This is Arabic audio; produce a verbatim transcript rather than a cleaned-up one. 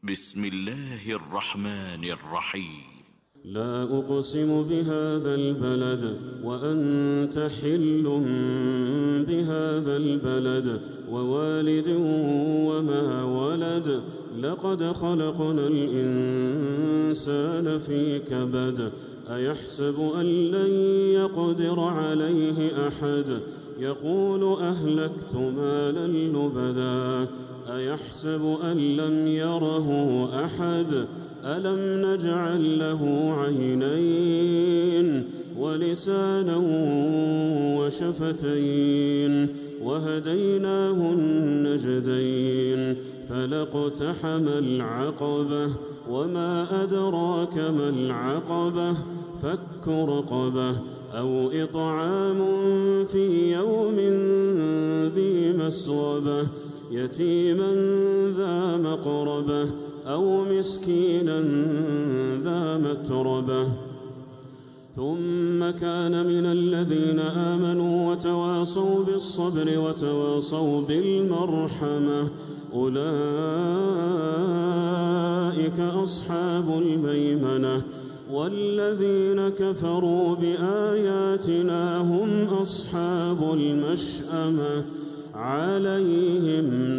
بسم الله الرحمن الرحيم. لا أقسم بهذا البلد وأنت حل بهذا البلد ووالد وما ولد لقد خلقنا الإنسان في كبد أيحسب أن لن يقدر عليه أحد يقول أهلكت مالا لبدا أيحسب أن لم يره أحد ألم نجعل له عينين ولسانا وشفتين وهديناه النجدين فلاقتحم العقبة وما أدراك ما العقبة فك رقبة أو إطعام في يوم ذي مسغبة يتيما ذا مقربة أو مسكينا ذا متربة ثم كان من الذين آمنوا وتواصوا بالصبر وتواصوا بالمرحمة أولئك أصحاب الميمنة والذين كفروا بآياتنا هم أصحاب المشأمة عليهم